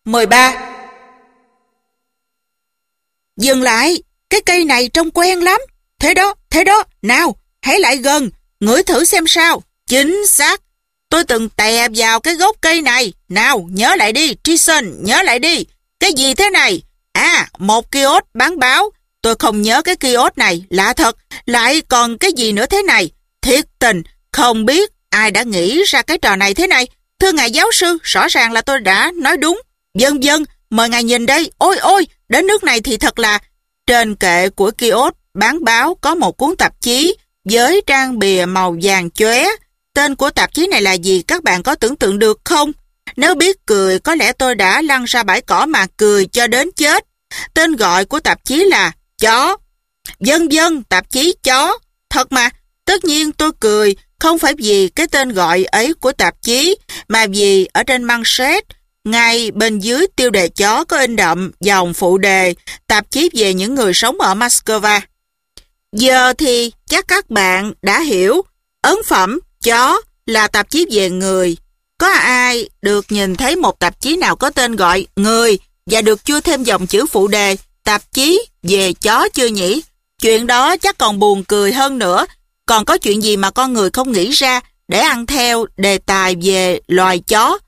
13. Dừng lại, cái cây này trông quen lắm. Thế đó, nào, hãy lại gần, ngửi thử xem sao. Chính xác, tôi từng tè vào cái gốc cây này. Nào, nhớ lại đi, Jason, nhớ lại đi. Cái gì thế này? À, một kiosk bán báo. Tôi không nhớ cái kiosk này, lạ thật. Lại còn cái gì nữa thế này? Thiệt tình, không biết ai đã nghĩ ra cái trò này thế này. Thưa ngài giáo sư, rõ ràng là tôi đã nói đúng. Vâng, mời ngài nhìn đây. Ôi, đến nước này thì thật là... Trên kệ của kiosk bán báo có một cuốn tạp chí với trang bìa màu vàng chóe. Tên của tạp chí này là gì các bạn có tưởng tượng được không? Nếu biết cười, có lẽ tôi đã lăn ra bãi cỏ mà cười cho đến chết. Tên gọi của tạp chí là Chó. Vâng, tạp chí Chó. Thật mà, tất nhiên tôi cười, không phải vì cái tên gọi ấy của tạp chí, mà vì ở trên manchette, ngay bên dưới tiêu đề chó có in đậm dòng phụ đề tạp chí về những người sống ở Moscow. Giờ thì chắc các bạn đã hiểu, ấn phẩm Chó là tạp chí về người. Có ai được nhìn thấy một tạp chí nào có tên gọi Người và được chưa thêm dòng chữ phụ đề tạp chí về chó chưa nhỉ? Chuyện đó chắc còn buồn cười hơn nữa. Còn có chuyện gì mà con người không nghĩ ra để ăn theo đề tài về loài chó?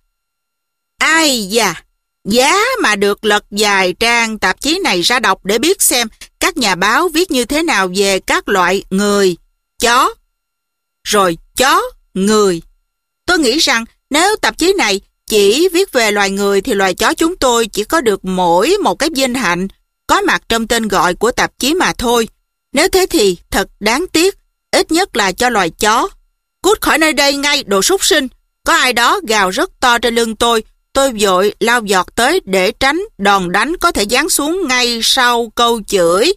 Ai da, giá mà được lật vài trang tạp chí này ra đọc để biết xem các nhà báo viết như thế nào về các loại người, chó, rồi chó, người. Tôi nghĩ rằng nếu tạp chí này chỉ viết về loài người thì loài chó chúng tôi chỉ có được mỗi một cái vinh hạnh có mặt trong tên gọi của tạp chí mà thôi. Nếu thế thì thật đáng tiếc, ít nhất là cho loài chó. Cút khỏi nơi đây ngay, đồ súc sinh. Có ai đó gào rất to trên lưng tôi vội lao giọt tới để tránh đòn đánh có thể giáng xuống ngay sau câu chửi.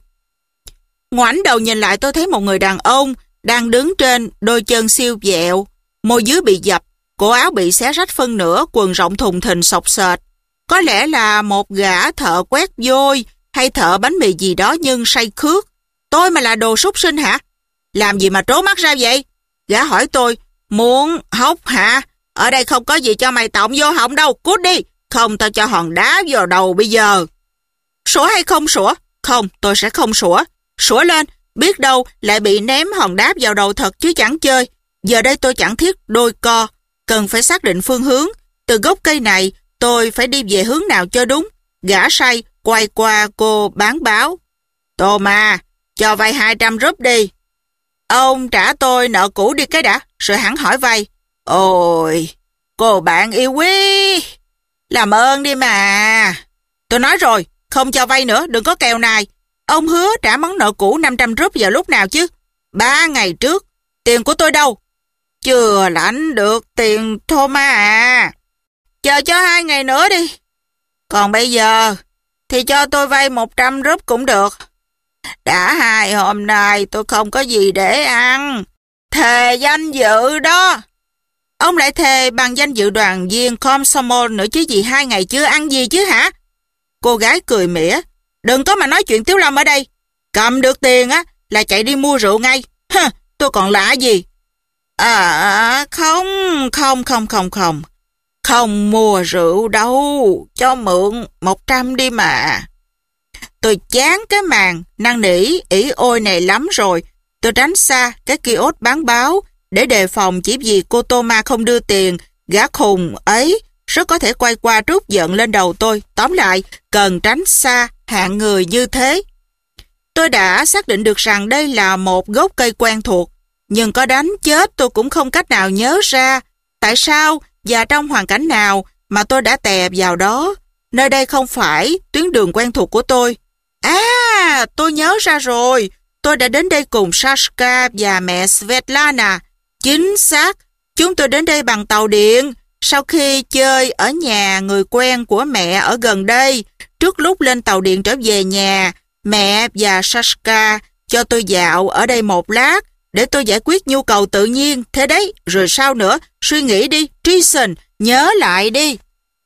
Ngoảnh đầu nhìn lại tôi thấy một người đàn ông đang đứng trên đôi chân siêu vẹo, môi dưới bị dập, cổ áo bị xé rách phân nửa, quần rộng thùng thình xộc xệch. Có lẽ là một gã thợ quét vôi hay thợ bánh mì gì đó nhưng say khước. Tôi mà là đồ súc sinh hả? Làm gì mà trố mắt ra vậy? Gã hỏi tôi, muốn hốc hả? Ở đây không có gì cho mày tọng vô họng đâu, cút đi. Không, tao cho hòn đá vào đầu bây giờ. Sủa hay không sủa? Không, tôi sẽ không sủa. Sủa lên, biết đâu lại bị ném hòn đá vào đầu thật chứ chẳng chơi. Giờ đây tôi chẳng thiết đôi co, cần phải xác định phương hướng. Từ gốc cây này, tôi phải đi về hướng nào cho đúng. Gã say quay qua cô bán báo. Tô mà, cho vay 200 rúp đi. Ông trả tôi nợ cũ đi cái đã, rồi hẳn hỏi vay. Ôi, cô bạn yêu quý, làm ơn đi mà. Tôi nói rồi, không cho vay nữa, đừng có kèo nài. Ông hứa trả món nợ cũ 500 rúp vào lúc nào chứ? 3 ngày trước. Tiền của tôi đâu? Chưa lãnh được tiền Thomas à. Chờ cho 2 ngày nữa đi. Còn bây giờ thì cho tôi vay 100 rúp cũng được. Đã 2 hôm nay tôi không có gì để ăn. Thề danh dự đó. Ông lại thề bằng danh dự đoàn viên Komsomol nữa chứ gì, 2 ngày chưa ăn gì chứ hả? Cô gái cười mỉa. Đừng có mà nói chuyện tiếu lâm ở đây. Cầm được tiền á là chạy đi mua rượu ngay. Tôi còn lạ gì? Không. Không mua rượu đâu. Cho mượn 100 đi mà. Tôi chán cái màn năn nỉ ỉ ôi này lắm rồi. Tôi tránh xa cái kiosk bán báo để đề phòng chỉ vì cô Toma không đưa tiền. Gã khùng ấy rất có thể quay qua trút giận lên đầu tôi. Tóm lại, cần tránh xa hạng người như thế. Tôi đã xác định được rằng đây là một gốc cây quen thuộc, nhưng có đánh chết tôi cũng không cách nào nhớ ra tại sao và trong hoàn cảnh nào mà tôi đã tè vào đó. Nơi đây không phải tuyến đường quen thuộc của tôi. À, tôi nhớ ra rồi. Tôi đã đến đây cùng Sashka và mẹ Svetlana. Chính xác, chúng tôi đến đây bằng tàu điện. Sau khi chơi ở nhà người quen của mẹ ở gần đây, trước lúc lên tàu điện trở về nhà, mẹ và Sashka cho tôi dạo ở đây một lát để tôi giải quyết nhu cầu tự nhiên. Thế đấy, rồi sao nữa? Suy nghĩ đi, Jason, nhớ lại đi.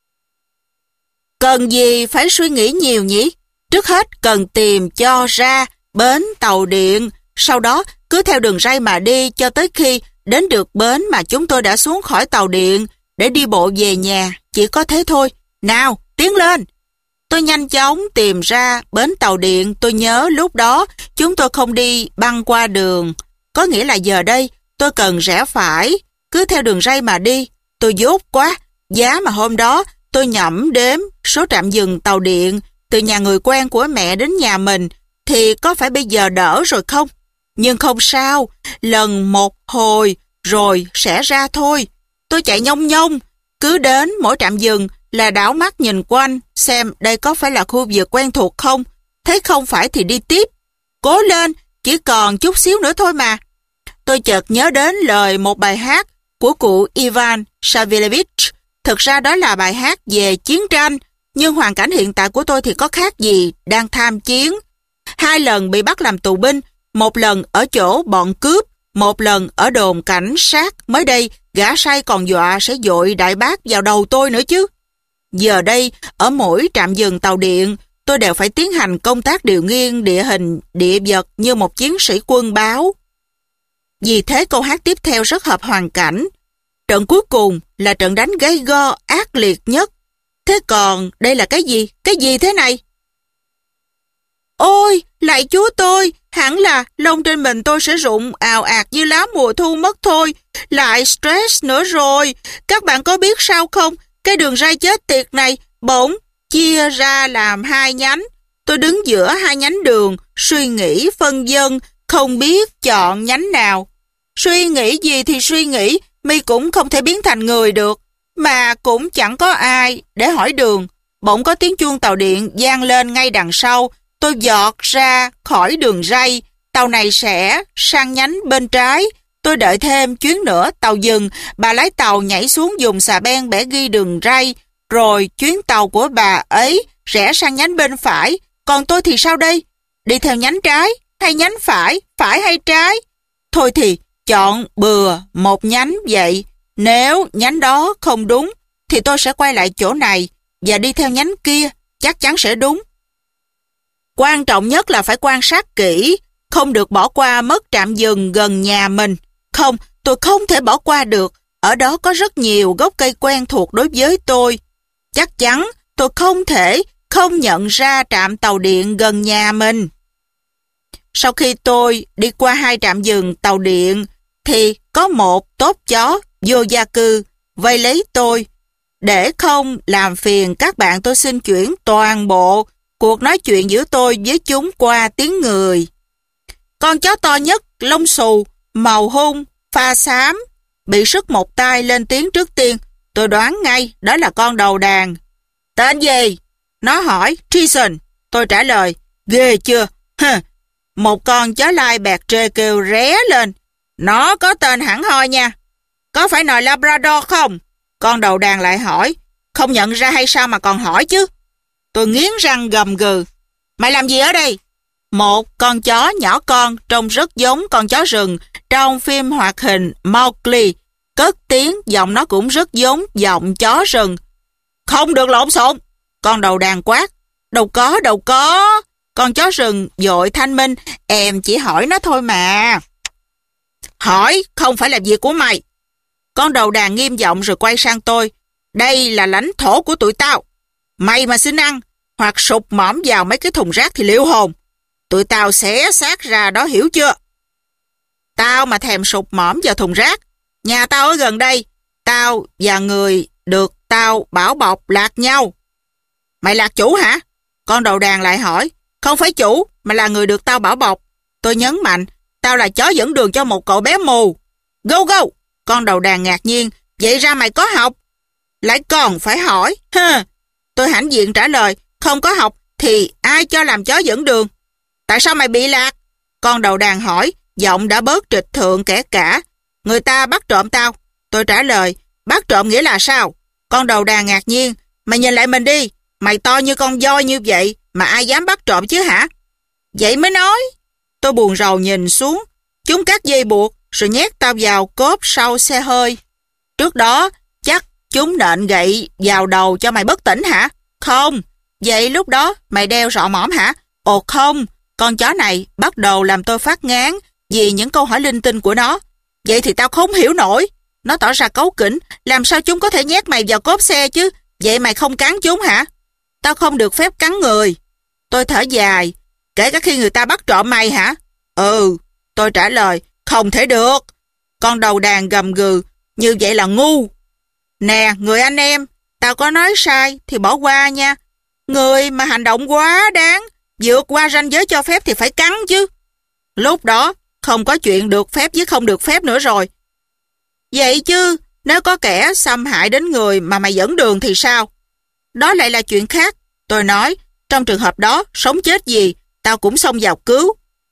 Cần gì phải suy nghĩ nhiều nhỉ? Trước hết cần tìm cho ra bến tàu điện, sau đó cứ theo đường ray mà đi cho tới khi đến được bến mà chúng tôi đã xuống khỏi tàu điện để đi bộ về nhà. Chỉ có thế thôi. Nào, tiến lên. Tôi nhanh chóng tìm ra bến tàu điện. Tôi nhớ lúc đó chúng tôi không đi băng qua đường. Có nghĩa là giờ đây tôi cần rẽ phải, cứ theo đường ray mà đi. Tôi dốt quá, giá mà hôm đó tôi nhẩm đếm số trạm dừng tàu điện từ nhà người quen của mẹ đến nhà mình thì có phải bây giờ đỡ rồi không? Nhưng không sao, lần một hồi rồi sẽ ra thôi. Tôi chạy nhông nhông, cứ đến mỗi trạm dừng là đảo mắt nhìn quanh xem đây có phải là khu vực quen thuộc không. Thấy không phải thì đi tiếp. Cố lên, chỉ còn chút xíu nữa thôi mà. Tôi chợt nhớ đến lời một bài hát của cụ Ivan Savelevich. Thực ra đó là bài hát về chiến tranh, nhưng hoàn cảnh hiện tại của tôi thì có khác gì đang tham chiến. 2 lần bị bắt làm tù binh, 1 lần ở chỗ bọn cướp, 1 lần ở đồn cảnh sát. Mới đây, gã sai còn dọa sẽ dội đại bác vào đầu tôi nữa chứ. Giờ đây, ở mỗi trạm dừng tàu điện, tôi đều phải tiến hành công tác điều nghiên địa hình, địa vật như một chiến sĩ quân báo. Vì thế câu hát tiếp theo rất hợp hoàn cảnh. Trận cuối cùng là trận đánh gay go ác liệt nhất. Thế còn đây là cái gì? Cái gì thế này? Ôi, lạy Chúa tôi, hẳn là lông trên mình tôi sẽ rụng ào ạt như lá mùa thu mất thôi. Lại stress nữa rồi. Các bạn có biết sao không? Cái đường ray chết tiệt này bỗng chia ra làm 2 nhánh. Tôi đứng giữa 2 nhánh đường, suy nghĩ phân vân, không biết chọn nhánh nào. Suy nghĩ gì thì suy nghĩ, mi cũng không thể biến thành người được. Mà cũng chẳng có ai để hỏi đường. Bỗng có tiếng chuông tàu điện vang lên ngay đằng sau. Tôi giọt ra khỏi đường ray. Tàu này sẽ sang nhánh bên trái. Tôi đợi thêm chuyến nữa tàu dừng. Bà lái tàu nhảy xuống dùng xà beng bẻ ghi đường ray. Rồi chuyến tàu của bà ấy rẽ sang nhánh bên phải. Còn tôi thì sao đây? Đi theo nhánh trái hay nhánh phải? Phải hay trái? Thôi thì chọn bừa một nhánh vậy. Nếu nhánh đó không đúng thì tôi sẽ quay lại chỗ này và đi theo nhánh kia, chắc chắn sẽ đúng. Quan trọng nhất là phải quan sát kỹ, không được bỏ qua mất trạm dừng gần nhà mình. Không, tôi không thể bỏ qua được. Ở đó có rất nhiều gốc cây quen thuộc đối với tôi. Chắc chắn tôi không thể không nhận ra trạm tàu điện gần nhà mình. Sau khi tôi đi qua 2 trạm dừng tàu điện thì có một tốp chó vô gia cư vây lấy tôi. Để không làm phiền các bạn, tôi xin chuyển toàn bộ cuộc nói chuyện giữa tôi với chúng qua tiếng người. Con chó to nhất, lông xù, màu hung, pha xám, bị sứt một tay lên tiếng trước tiên. Tôi đoán ngay đó là con đầu đàn. Tên gì? Nó hỏi. Treason. Tôi trả lời. Ghê chưa? Một con chó lai bẹt trê kêu ré lên. Nó có tên hẳn hoi nha. Có phải nòi Labrador không? Con đầu đàn lại hỏi. Không nhận ra hay sao mà còn hỏi chứ? Tôi nghiến răng gầm gừ. Mày làm gì ở đây? Một con chó nhỏ con trông rất giống con chó rừng trong phim hoạt hình Mowgli. Cất tiếng, giọng nó cũng rất giống giọng chó rừng. Không được lộn xộn. Con đầu đàn quát. Đâu có. Con chó rừng vội thanh minh. Em chỉ hỏi nó thôi mà. Hỏi không phải là việc của mày. Con đầu đàn nghiêm giọng rồi quay sang tôi. Đây là lãnh thổ của tụi tao. Mày mà xin ăn hoặc sụp mõm vào mấy cái thùng rác thì liệu hồn. Tụi tao xé xác ra đó, hiểu chưa? Tao mà thèm sụp mõm vào thùng rác. Nhà tao ở gần đây. Tao và người được tao bảo bọc lạc nhau. Mày lạc chủ hả? Con đầu đàn lại hỏi. Không phải chủ mà là người được tao bảo bọc. Tôi nhấn mạnh. Tao là chó dẫn đường cho một cậu bé mù. Go go. Con đầu đàn ngạc nhiên. Vậy ra mày có học? Lại còn phải hỏi. Tôi hãnh diện trả lời. Không có học thì ai cho làm chó dẫn đường? Tại sao mày bị lạc? Con đầu đàn hỏi. Giọng đã bớt trịch thượng kẻ cả. Người ta bắt trộm tao. Tôi trả lời. Bắt trộm nghĩa là sao? Con đầu đàn ngạc nhiên. Mày nhìn lại mình đi. Mày to như con voi như vậy mà ai dám bắt trộm chứ hả? Vậy mới nói. Tôi buồn rầu nhìn xuống. Chúng cắt dây buộc rồi nhét tao vào cốp sau xe hơi. Trước đó chắc chúng nện gậy vào đầu cho mày bất tỉnh hả? Không. Vậy lúc đó mày đeo rọ mõm hả? Ồ không. Con chó này bắt đầu làm tôi phát ngán vì những câu hỏi linh tinh của nó. Vậy thì tao không hiểu nổi. Nó tỏ ra cáu kỉnh. Làm sao chúng có thể nhét mày vào cốp xe chứ? Vậy mày không cắn chúng hả? Tao không được phép cắn người. Tôi thở dài. Kể cả khi người ta bắt trộm mày hả? Ừ, tôi trả lời. Không thể được. Con đầu đàn gầm gừ. Như vậy là ngu. Nè, người anh em, tao có nói sai thì bỏ qua nha. Người mà hành động quá đáng, vượt qua ranh giới cho phép thì phải cắn chứ. Lúc đó, không có chuyện được phép với không được phép nữa rồi. Vậy chứ, nếu có kẻ xâm hại đến người mà mày dẫn đường thì sao? Đó lại là chuyện khác. Tôi nói, trong trường hợp đó, sống chết gì, tao cũng xông vào cứu.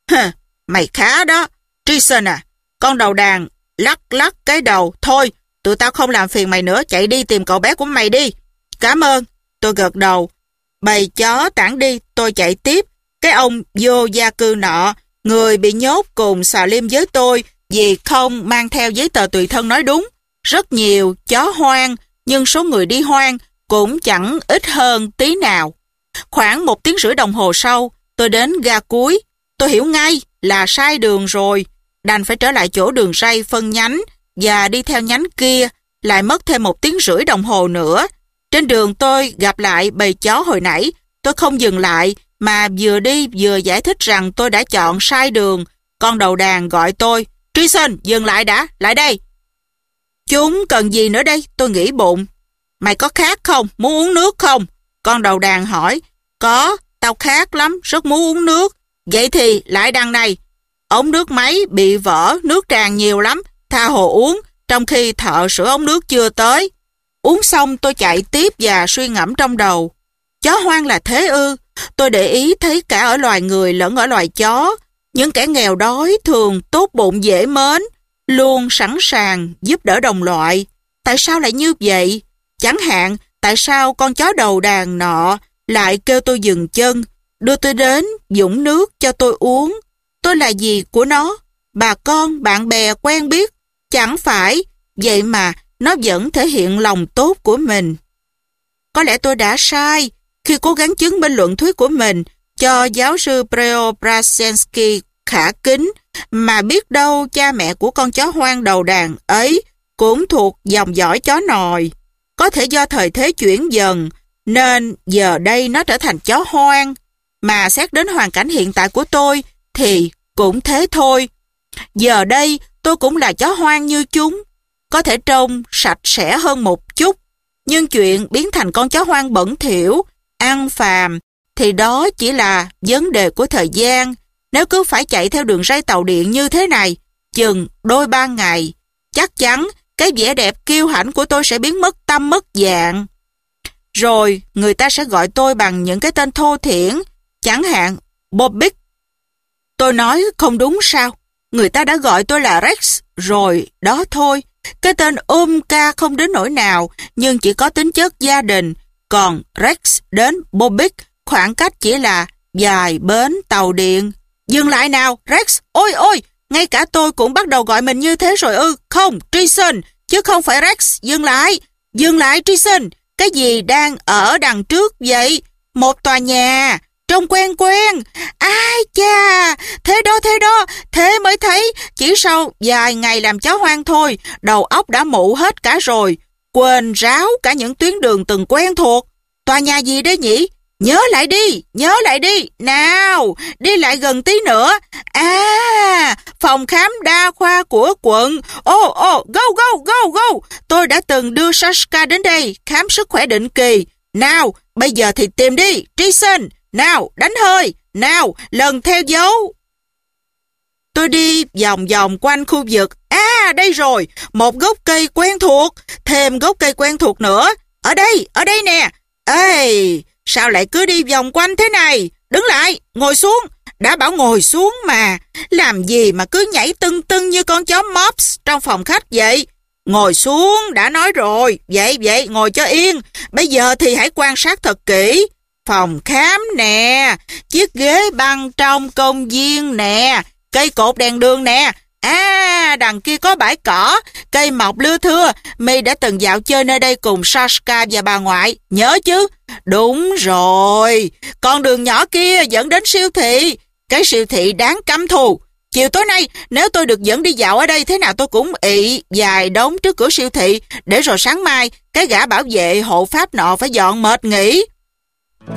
Mày khá đó. Treason à, con đầu đàn lắc lắc cái đầu. Thôi, tụi tao không làm phiền mày nữa, chạy đi tìm cậu bé của mày đi. Cảm ơn. Tôi gật đầu. Bầy chó tản đi, tôi chạy tiếp. Cái ông vô gia cư nọ, người bị nhốt cùng xà lim với tôi vì không mang theo giấy tờ tùy thân nói đúng. Rất nhiều chó hoang, nhưng số người đi hoang cũng chẳng ít hơn tí nào. Khoảng 1 tiếng rưỡi đồng hồ sau, tôi đến ga cuối. Tôi hiểu ngay là sai đường rồi. Đành phải trở lại chỗ đường ray phân nhánh và đi theo nhánh kia, lại mất thêm 1 tiếng rưỡi đồng hồ nữa. Trên đường tôi gặp lại bầy chó hồi nãy. Tôi không dừng lại mà vừa đi vừa giải thích rằng tôi đã chọn sai đường. Con đầu đàn gọi tôi. Treason, dừng lại đã, lại đây. Chúng cần gì nữa đây? Tôi nghĩ bụng. Mày có khát không? Muốn uống nước không? Con đầu đàn hỏi. Có, tao khát lắm, rất muốn uống nước. Vậy thì lại đằng này. Ống nước máy bị vỡ, nước tràn nhiều lắm. Tha hồ uống, trong khi thợ sửa ống nước chưa tới. Uống xong tôi chạy tiếp và suy ngẫm trong đầu. Chó hoang là thế ư? Tôi để ý thấy cả ở loài người lẫn ở loài chó. Những kẻ nghèo đói thường tốt bụng dễ mến, luôn sẵn sàng giúp đỡ đồng loại. Tại sao lại như vậy? Chẳng hạn, tại sao con chó đầu đàn nọ lại kêu tôi dừng chân, đưa tôi đến vũng nước cho tôi uống? Tôi là gì của nó? Bà con, bạn bè quen biết? Chẳng phải, vậy mà nó vẫn thể hiện lòng tốt của mình. Có lẽ tôi đã sai khi cố gắng chứng minh luận thuyết của mình cho giáo sư Preobrazhensky khả kính, mà biết đâu cha mẹ của con chó hoang đầu đàn ấy cũng thuộc dòng dõi chó nòi. Có thể do thời thế chuyển dần, nên giờ đây nó trở thành chó hoang. Mà xét đến hoàn cảnh hiện tại của tôi thì cũng thế thôi. Giờ đây tôi cũng là chó hoang như chúng. Có thể trông sạch sẽ hơn một chút, nhưng chuyện biến thành con chó hoang bẩn thỉu, ăn phàm thì đó chỉ là vấn đề của thời gian. Nếu cứ phải chạy theo đường ray tàu điện như thế này, chừng đôi 3 ngày, chắc chắn cái vẻ đẹp kiêu hãnh của tôi sẽ biến mất tâm mất dạng. Rồi người ta sẽ gọi tôi bằng những cái tên thô thiển, chẳng hạn Bobby. Tôi nói không đúng sao? Người ta đã gọi tôi là Rex rồi, đó thôi. Cái tên ca không đến nỗi nào, nhưng chỉ có tính chất gia đình. Còn Rex đến Bobby, khoảng cách chỉ là vài bến tàu điện. Dừng lại nào, Rex! Ôi ôi! Ngay cả tôi cũng bắt đầu gọi mình như thế rồi ư? Không, Treason, chứ không phải Rex. Dừng lại! Dừng lại, Treason! Cái gì đang ở đằng trước vậy? Một tòa nhà, trông quen quen. Ai cha, thế đó, thế mới thấy. Chỉ sau vài ngày làm chó hoang thôi, đầu óc đã mụ hết cả rồi. Quên ráo cả những tuyến đường từng quen thuộc. Tòa nhà gì đấy nhỉ? Nhớ lại đi. Nào, đi lại gần tí nữa. À, phòng khám đa khoa của quận. Go. Tôi đã từng đưa Sashka đến đây khám sức khỏe định kỳ. Nào, bây giờ thì tìm đi, Treason. Nào, đánh hơi. Nào, lần theo dấu. Tôi đi vòng vòng quanh khu vực. À, đây rồi, một gốc cây quen thuộc. Thêm gốc cây quen thuộc nữa. Ở đây nè. Ê, sao lại cứ đi vòng quanh thế này? Đứng lại, ngồi xuống. Đã bảo ngồi xuống mà. Làm gì mà cứ nhảy tưng tưng như con chó Mops trong phòng khách vậy? Ngồi xuống, đã nói rồi. Vậy, ngồi cho yên. Bây giờ thì hãy quan sát thật kỹ. Phòng khám nè, chiếc ghế băng trong công viên nè, cây cột đèn đường nè. À, đằng kia có bãi cỏ, cây mọc lưa thưa. My đã từng dạo chơi nơi đây cùng Sashka và bà ngoại, nhớ chứ? Đúng rồi, con đường nhỏ kia dẫn đến siêu thị. Cái siêu thị đáng căm thù. Chiều tối nay, nếu tôi được dẫn đi dạo ở đây, thế nào tôi cũng ị vài đống trước cửa siêu thị, để rồi sáng mai, cái gã bảo vệ hộ pháp nọ phải dọn mệt nghỉ.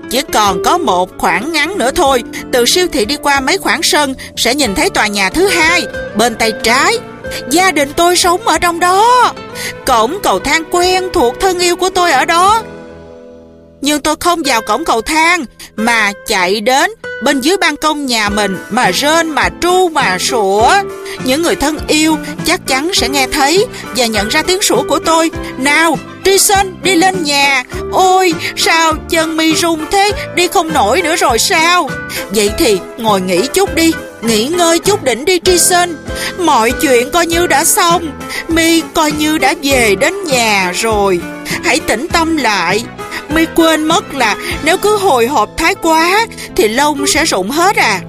Chỉ còn có một khoảng ngắn nữa thôi. Từ siêu thị đi qua mấy khoảng sân sẽ nhìn thấy tòa nhà thứ hai, bên tay trái. Gia đình tôi sống ở trong đó. Cổng cầu thang quen thuộc thân yêu của tôi ở đó. Nhưng tôi không vào cổng cầu thang, mà chạy đến bên dưới ban công nhà mình mà rên, mà tru, mà sủa. Những người thân yêu chắc chắn sẽ nghe thấy và nhận ra tiếng sủa của tôi. Nào, Jason, đi lên nhà. Ôi, sao chân mi run thế, đi không nổi nữa rồi sao? Vậy thì ngồi nghỉ chút đi, nghỉ ngơi chút đỉnh đi Jason. Mọi chuyện coi như đã xong, mi coi như đã về đến nhà rồi. Hãy tĩnh tâm lại. Mi quên mất là nếu cứ hồi hộp thái quá thì lông sẽ rụng hết à.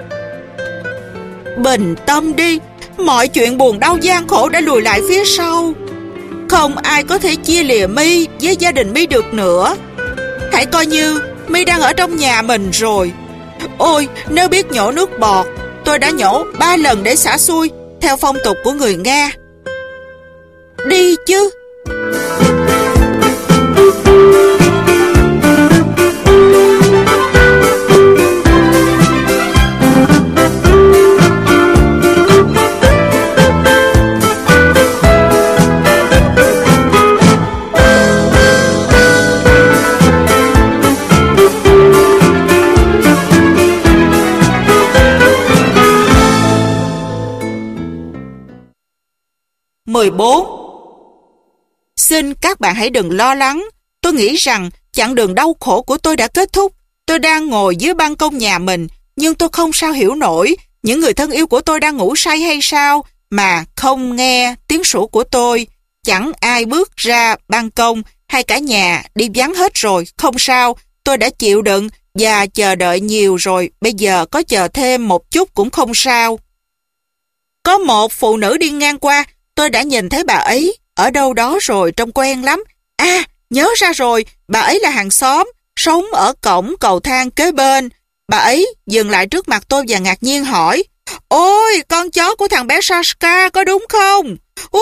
Bình tâm đi, mọi chuyện buồn đau gian khổ đã lùi lại phía sau. Không ai có thể chia lìa mi với gia đình mi được nữa. Hãy coi như mi đang ở trong nhà mình rồi. Ôi, nếu biết nhổ nước bọt, tôi đã nhổ 3 lần để xả xui, theo phong tục của người Nga. Đi chứ. Xin các bạn hãy đừng lo lắng. Tôi nghĩ rằng chặng đường đau khổ của tôi đã kết thúc. Tôi đang ngồi dưới ban công nhà mình, nhưng tôi không sao hiểu nổi những người thân yêu của tôi đang ngủ say hay sao mà không nghe tiếng sủa của tôi. Chẳng ai bước ra ban công, hay cả nhà đi vắng hết rồi. Không sao, tôi đã chịu đựng và chờ đợi nhiều rồi. Bây giờ có chờ thêm một chút cũng không sao. Có một phụ nữ đi ngang qua. Tôi đã nhìn thấy bà ấy ở đâu đó rồi, trông quen lắm. À, nhớ ra rồi, bà ấy là hàng xóm, sống ở cổng cầu thang kế bên. Bà ấy dừng lại trước mặt tôi và ngạc nhiên hỏi: Ôi, con chó của thằng bé Sashka có đúng không?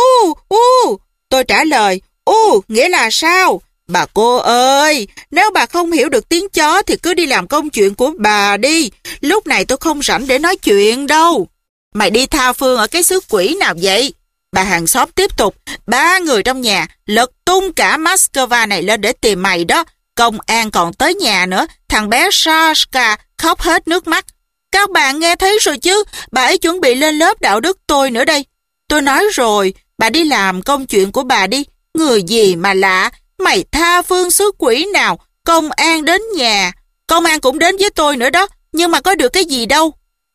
Tôi trả lời: nghĩa là sao? Bà cô ơi, nếu bà không hiểu được tiếng chó thì cứ đi làm công chuyện của bà đi. Lúc này tôi không rảnh để nói chuyện đâu. Mày đi tha phương ở cái xứ quỷ nào vậy? Bà hàng xóm tiếp tục: 3 người trong nhà lật tung cả Moscow này lên để tìm mày đó. Công an còn tới nhà nữa. Thằng bé Sashka khóc hết nước mắt. Các bạn nghe thấy rồi chứ, bà ấy chuẩn bị lên lớp đạo đức tôi nữa đây. Tôi nói rồi, bà đi làm công chuyện của bà đi. Người gì mà lạ, mày tha phương xứ quỷ nào, công an đến nhà. Công an cũng đến với tôi nữa đó, nhưng mà có được cái gì đâu.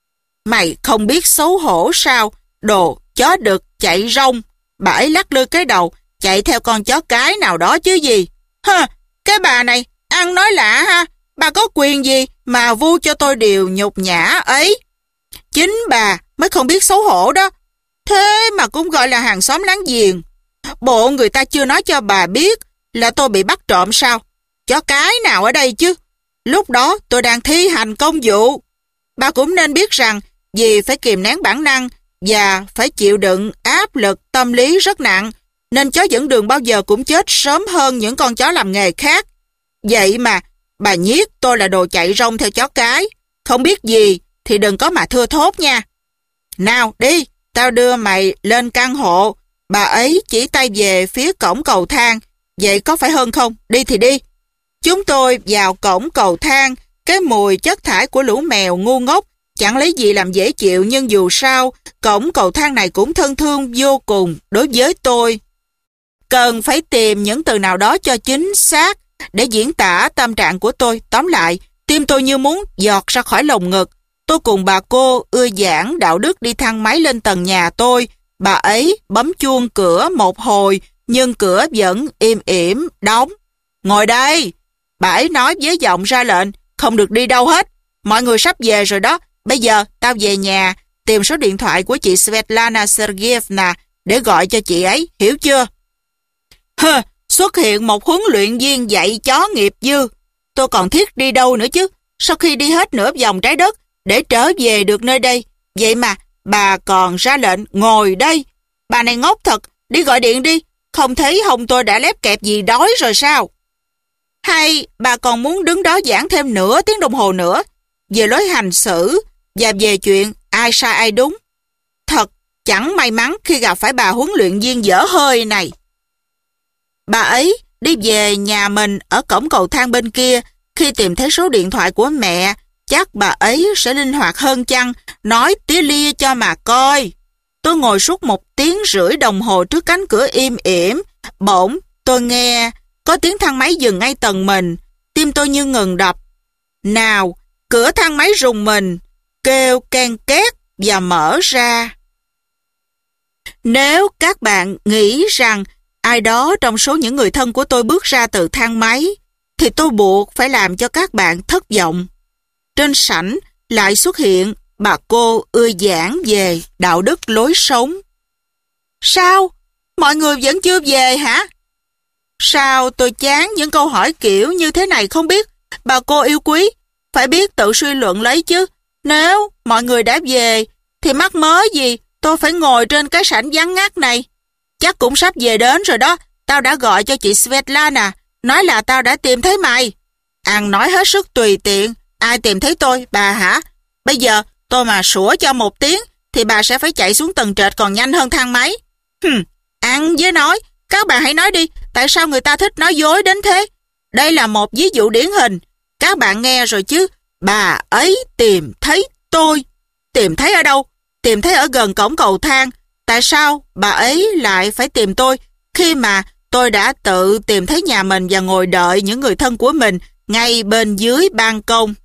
Mày không biết xấu hổ sao? Đồ chó đực chạy rông. Bà ấy lắc lư cái đầu, chạy theo con chó cái nào đó chứ gì. Cái bà này ăn nói lạ ha. Bà có quyền gì mà vu cho tôi điều nhục nhã ấy? Chính bà mới không biết xấu hổ đó. Thế mà cũng gọi là hàng xóm láng giềng. Bộ người ta chưa nói cho bà biết là tôi bị bắt trộm sao? Chó cái nào ở đây chứ? Lúc đó tôi đang thi hành công vụ. Bà cũng nên biết rằng vì phải kìm nén bản năng và phải chịu đựng áp lực tâm lý rất nặng, nên chó dẫn đường bao giờ cũng chết sớm hơn những con chó làm nghề khác. Vậy mà bà nhiếc tôi là đồ chạy rông theo chó cái. Không biết gì thì đừng có mà thưa thốt nha. Nào đi, tao đưa mày lên căn hộ. Bà ấy chỉ tay về phía cổng cầu thang. Vậy có phải hơn không? Đi thì đi. Chúng tôi vào cổng cầu thang. Cái mùi chất thải của lũ mèo ngu ngốc chẳng lấy gì làm dễ chịu, nhưng dù sao, cổng cầu thang này cũng thân thương vô cùng đối với tôi. Cần phải tìm những từ nào đó cho chính xác để diễn tả tâm trạng của tôi. Tóm lại, tim tôi như muốn giọt ra khỏi lồng ngực. Tôi cùng bà cô ưa giảng đạo đức đi thang máy lên tầng nhà tôi. Bà ấy bấm chuông cửa một hồi, nhưng cửa vẫn im ỉm đóng. Ngồi đây, bà ấy nói với giọng ra lệnh, không được đi đâu hết. Mọi người sắp về rồi đó. Bây giờ tao về nhà tìm số điện thoại của chị Svetlana Sergeyevna để gọi cho chị ấy, hiểu chưa? Xuất hiện một huấn luyện viên dạy chó nghiệp dư. Tôi còn thiết đi đâu nữa chứ? Sau khi đi hết nửa vòng trái đất để trở về được nơi đây, vậy mà bà còn ra lệnh ngồi đây. Bà này ngốc thật, đi gọi điện đi. Không thấy hông tôi đã lép kẹp gì đói rồi sao? Hay bà còn muốn đứng đó giảng thêm nửa tiếng đồng hồ nữa về lối hành xử và về chuyện ai sai ai đúng? Thật chẳng may mắn khi gặp phải bà huấn luyện viên dở hơi này. Bà ấy đi về nhà mình ở cổng cầu thang bên kia. Khi tìm thấy số điện thoại của mẹ, chắc bà ấy sẽ linh hoạt hơn chăng, nói tía lia cho mà coi. Tôi ngồi suốt 1 tiếng rưỡi đồng hồ trước cánh cửa im ỉm. Bỗng tôi nghe có tiếng thang máy dừng ngay tầng mình. Tim tôi như ngừng đập. Nào, cửa thang máy rùng mình, kêu ken két và mở ra. Nếu các bạn nghĩ rằng ai đó trong số những người thân của tôi bước ra từ thang máy, thì tôi buộc phải làm cho các bạn thất vọng. Trên sảnh lại xuất hiện bà cô ưa giảng về đạo đức lối sống. Sao? Mọi người vẫn chưa về hả? Sao tôi chán những câu hỏi kiểu như thế này không biết? Bà cô yêu quý, phải biết tự suy luận lấy chứ. Nếu mọi người đã về, thì mắc mớ gì tôi phải ngồi trên cái sảnh vắng ngắt này. Chắc cũng sắp về đến rồi đó. Tao đã gọi cho chị Svetlana, nói là tao đã tìm thấy mày. Ăn nói hết sức tùy tiện. Ai tìm thấy tôi, bà hả? Bây giờ tôi mà sủa cho 1 tiếng thì bà sẽ phải chạy xuống tầng trệt còn nhanh hơn thang máy. Ăn với nói. Các bạn hãy nói đi, tại sao người ta thích nói dối đến thế? Đây là một ví dụ điển hình. Các bạn nghe rồi chứ. Bà ấy tìm thấy tôi. Tìm thấy ở đâu? Tìm thấy ở gần cổng cầu thang. Tại sao bà ấy lại phải tìm tôi khi mà tôi đã tự tìm thấy nhà mình và ngồi đợi những người thân của mình ngay bên dưới ban công?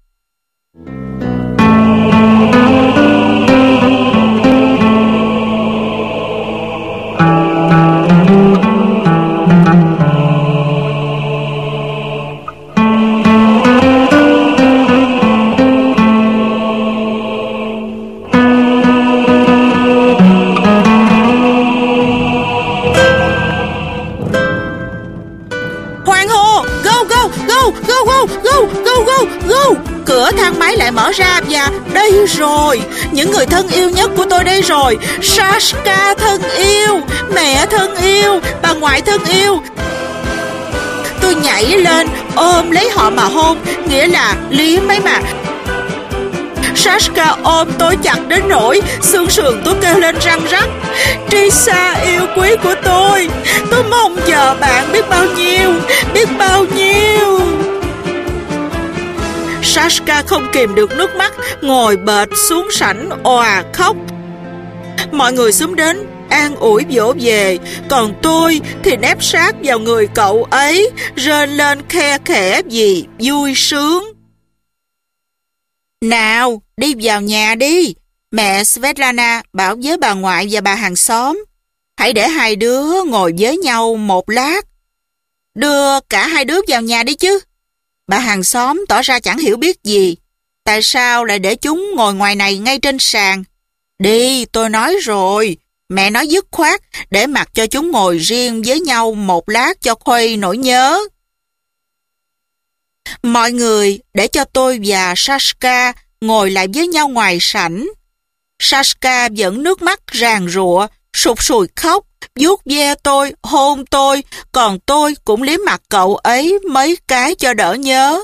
Cửa thang máy lại mở ra và đây rồi, những người thân yêu nhất của tôi đây rồi. Sashka thân yêu, mẹ thân yêu, bà ngoại thân yêu. Tôi nhảy lên ôm lấy họ mà hôn, nghĩa là liếm ấy mà. Sashka ôm tôi chặt đến nỗi xương sườn tôi kêu lên răng rắc. Trisa yêu quý của tôi mong chờ bạn biết bao nhiêu, biết bao nhiêu. Sashka không kìm được nước mắt, ngồi bệt xuống sảnh òa khóc. Mọi người xúm đến an ủi dỗ về, còn tôi thì nép sát vào người cậu ấy, rên lên khe khẽ vì vui sướng. Nào, đi vào nhà đi, mẹ Svetlana bảo với bà ngoại và bà hàng xóm. Hãy để hai đứa ngồi với nhau một lát. Đưa cả hai đứa vào nhà đi chứ. Bà hàng xóm tỏ ra chẳng hiểu biết gì. Tại sao lại để chúng ngồi ngoài này ngay trên sàn? Đi, tôi nói rồi. Mẹ nói dứt khoát, để mặc cho chúng ngồi riêng với nhau một lát cho khuây nỗi nhớ. Mọi người để cho tôi và Sashka ngồi lại với nhau ngoài sảnh. Sashka vẫn nước mắt ràn rụa, sụt sùi khóc, vuốt ve tôi, hôn tôi, còn tôi cũng liếm mặt cậu ấy mấy cái cho đỡ nhớ.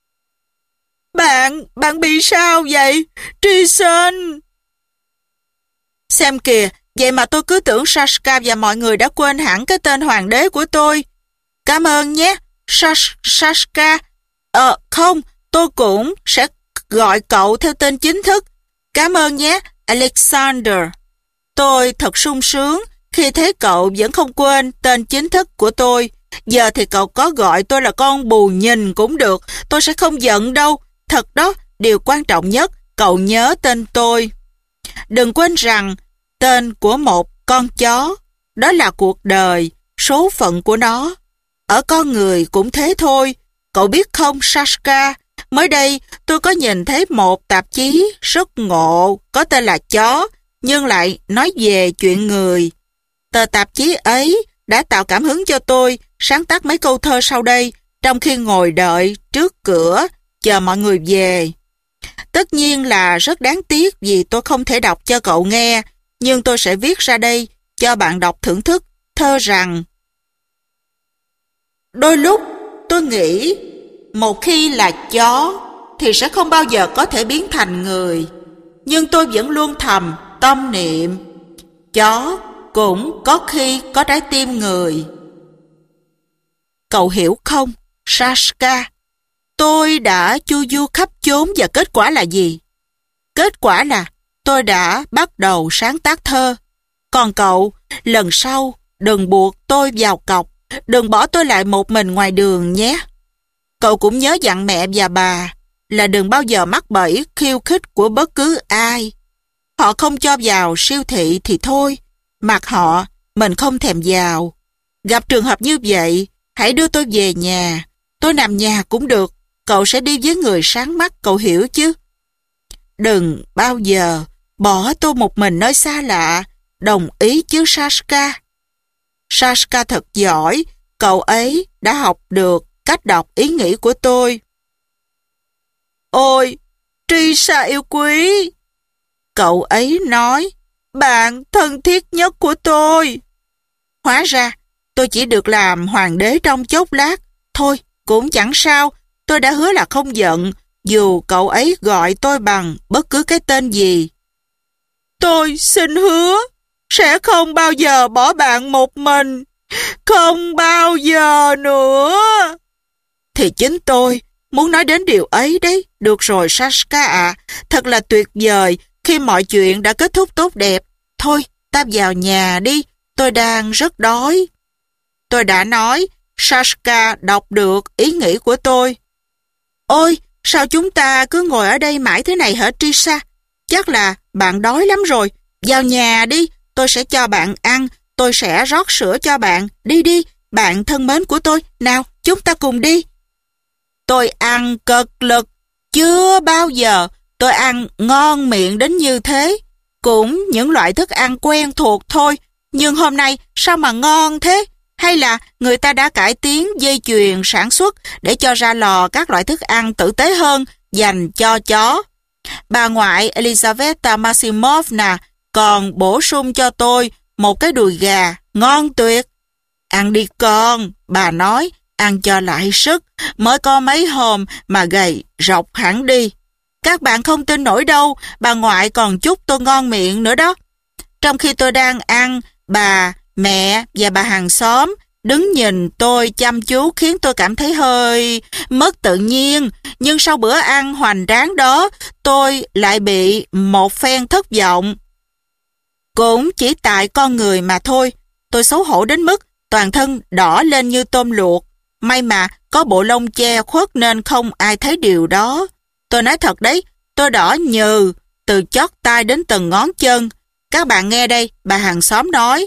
Bạn bị sao vậy? Trison! Xem kìa, vậy mà tôi cứ tưởng Sashka và mọi người đã quên hẳn cái tên hoàng đế của tôi. Cảm ơn nhé, Sashka. Không, tôi cũng sẽ gọi cậu theo tên chính thức. Cảm ơn nhé, Alexander. Tôi thật sung sướng khi thấy cậu vẫn không quên tên chính thức của tôi. Giờ thì cậu có gọi tôi là con bù nhìn cũng được, tôi sẽ không giận đâu. Thật đó, điều quan trọng nhất, cậu nhớ tên tôi. Đừng quên rằng, tên của một con chó, đó là cuộc đời, số phận của nó. Ở con người cũng thế thôi. Cậu biết không, Sashka, mới đây tôi có nhìn thấy một tạp chí rất ngộ, có tên là Chó, nhưng lại nói về chuyện người. Tờ tạp chí ấy đã tạo cảm hứng cho tôi sáng tác mấy câu thơ sau đây trong khi ngồi đợi trước cửa chờ mọi người về. Tất nhiên là rất đáng tiếc vì tôi không thể đọc cho cậu nghe, nhưng tôi sẽ viết ra đây cho bạn đọc thưởng thức thơ rằng: đôi lúc tôi nghĩ một khi là chó thì sẽ không bao giờ có thể biến thành người. Nhưng tôi vẫn luôn thầm tâm niệm, chó cũng có khi có trái tim người. Cậu hiểu không, Sashka? Tôi đã chu du khắp chốn và kết quả là gì? Kết quả là tôi đã bắt đầu sáng tác thơ. Còn cậu, lần sau đừng buộc tôi vào cọc, đừng bỏ tôi lại một mình ngoài đường nhé. Cậu cũng nhớ dặn mẹ và bà là đừng bao giờ mắc bẫy khiêu khích của bất cứ ai. Họ không cho vào siêu thị thì thôi, mặc họ, mình không thèm vào. Gặp trường hợp như vậy, hãy đưa tôi về nhà. Tôi nằm nhà cũng được, cậu sẽ đi với người sáng mắt, cậu hiểu chứ? Đừng bao giờ bỏ tôi một mình nơi xa lạ, đồng ý chứ Sashka? Sashka thật giỏi, cậu ấy đã học được cách đọc ý nghĩ của tôi. Ôi, Trisa yêu quý, cậu ấy nói, bạn thân thiết nhất của tôi. Hóa ra, tôi chỉ được làm hoàng đế trong chốc lát. Thôi, cũng chẳng sao, tôi đã hứa là không giận, dù cậu ấy gọi tôi bằng bất cứ cái tên gì. Tôi xin hứa, sẽ không bao giờ bỏ bạn một mình, không bao giờ nữa. Thì chính tôi muốn nói đến điều ấy đấy. Được rồi Sashka ạ, thật là tuyệt vời khi mọi chuyện đã kết thúc tốt đẹp. Thôi, ta vào nhà đi, tôi đang rất đói. Tôi đã nói, Sashka đọc được ý nghĩ của tôi. Ôi, sao chúng ta cứ ngồi ở đây mãi thế này hả Trisa? Chắc là bạn đói lắm rồi. Vào nhà đi, tôi sẽ cho bạn ăn, tôi sẽ rót sữa cho bạn. Đi đi, bạn thân mến của tôi, nào, chúng ta cùng đi. Tôi ăn cực lực, chưa bao giờ tôi ăn ngon miệng đến như thế. Cũng những loại thức ăn quen thuộc thôi, nhưng hôm nay sao mà ngon thế? Hay là người ta đã cải tiến dây chuyền sản xuất để cho ra lò các loại thức ăn tử tế hơn dành cho chó? Bà ngoại Elizaveta Maximovna còn bổ sung cho tôi một cái đùi gà ngon tuyệt. Ăn đi con, bà nói, ăn cho lại sức, mới có mấy hôm mà gầy rộc hẳn đi. Các bạn không tin nổi đâu, bà ngoại còn chúc tôi ngon miệng nữa đó. Trong khi tôi đang ăn, bà, mẹ và bà hàng xóm đứng nhìn tôi chăm chú khiến tôi cảm thấy hơi mất tự nhiên. Nhưng sau bữa ăn hoành tráng đó, tôi lại bị một phen thất vọng. Cũng chỉ tại con người mà thôi, tôi xấu hổ đến mức toàn thân đỏ lên như tôm luộc. May mà có bộ lông che khuất nên không ai thấy điều đó. Tôi nói thật đấy, tôi đỏ nhừ từ chót tai đến từng ngón chân. Các bạn nghe đây, bà hàng xóm nói.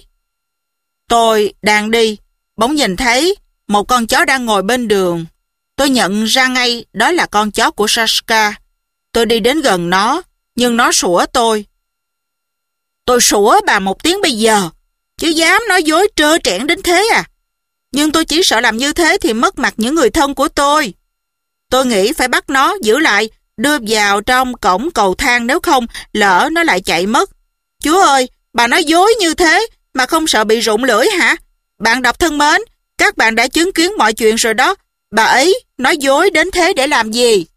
Tôi đang đi, bỗng nhìn thấy một con chó đang ngồi bên đường. Tôi nhận ra ngay đó là con chó của Sashka. Tôi đi đến gần nó, nhưng nó sủa tôi. Tôi sủa bà một tiếng bây giờ, chứ dám nói dối trơ trẽn đến thế à? Nhưng tôi chỉ sợ làm như thế thì mất mặt những người thân của tôi. Tôi nghĩ phải bắt nó giữ lại, đưa vào trong cổng cầu thang, nếu không lỡ nó lại chạy mất. Chúa ơi, bà nói dối như thế mà không sợ bị rụng lưỡi hả? Bạn đọc thân mến, các bạn đã chứng kiến mọi chuyện rồi đó. Bà ấy nói dối đến thế để làm gì?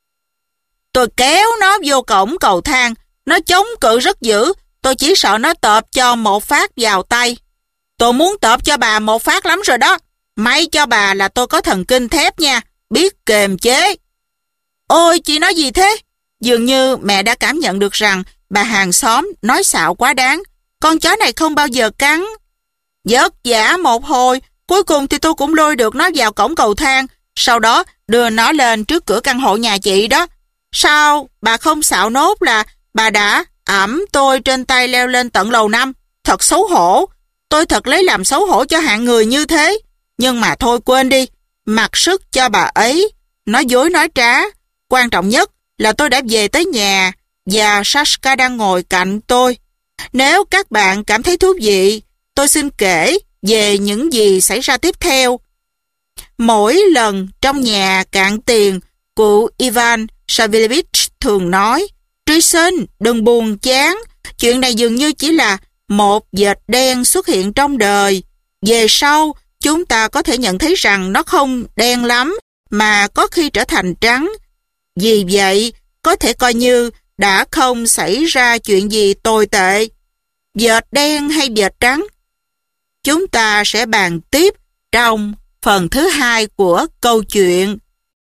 Tôi kéo nó vô cổng cầu thang, nó chống cự rất dữ. Tôi chỉ sợ nó tợp cho một phát vào tay. Tôi muốn tợp cho bà một phát lắm rồi đó. May cho bà là tôi có thần kinh thép nha, biết kềm chế. Ôi, chị nói gì thế? Dường như mẹ đã cảm nhận được rằng bà hàng xóm nói xạo quá đáng. Con chó này không bao giờ cắn. Vất vả một hồi, cuối cùng thì tôi cũng lôi được nó vào cổng cầu thang, sau đó đưa nó lên trước cửa căn hộ nhà chị đó. Sao bà không xạo nốt là bà đã ẵm tôi trên tay leo lên tận lầu 5? Thật xấu hổ. Tôi thật lấy làm xấu hổ cho hạng người như thế. Nhưng mà thôi quên đi, mặc sức cho bà ấy. Nói dối nói trá. Quan trọng nhất là tôi đã về tới nhà và Sashka đang ngồi cạnh tôi. Nếu các bạn cảm thấy thú vị, tôi xin kể về những gì xảy ra tiếp theo. Mỗi lần trong nhà cạn tiền, cụ Ivan Savilevich thường nói, Trison, đừng buồn chán, chuyện này dường như chỉ là một vệt đen xuất hiện trong đời. Về sau, chúng ta có thể nhận thấy rằng nó không đen lắm, mà có khi trở thành trắng. Vì vậy, có thể coi như đã không xảy ra chuyện gì tồi tệ. Vệt đen hay vệt trắng? Chúng ta sẽ bàn tiếp trong phần thứ 2 của câu chuyện.